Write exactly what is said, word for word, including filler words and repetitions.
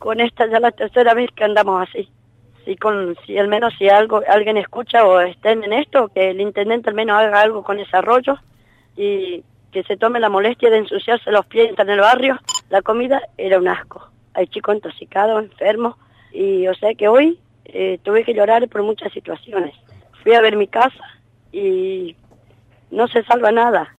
con esta ya la tercera vez que andamos así. Si con, si al menos si algo alguien escucha o estén en esto, que el intendente al menos haga algo con ese arroyo y que se tome la molestia de ensuciarse los pies en el barrio. La comida era un asco. Hay chicos intoxicados, enfermos, y o sea que hoy eh, tuve que llorar por muchas situaciones. Fui a ver mi casa y no se salva nada.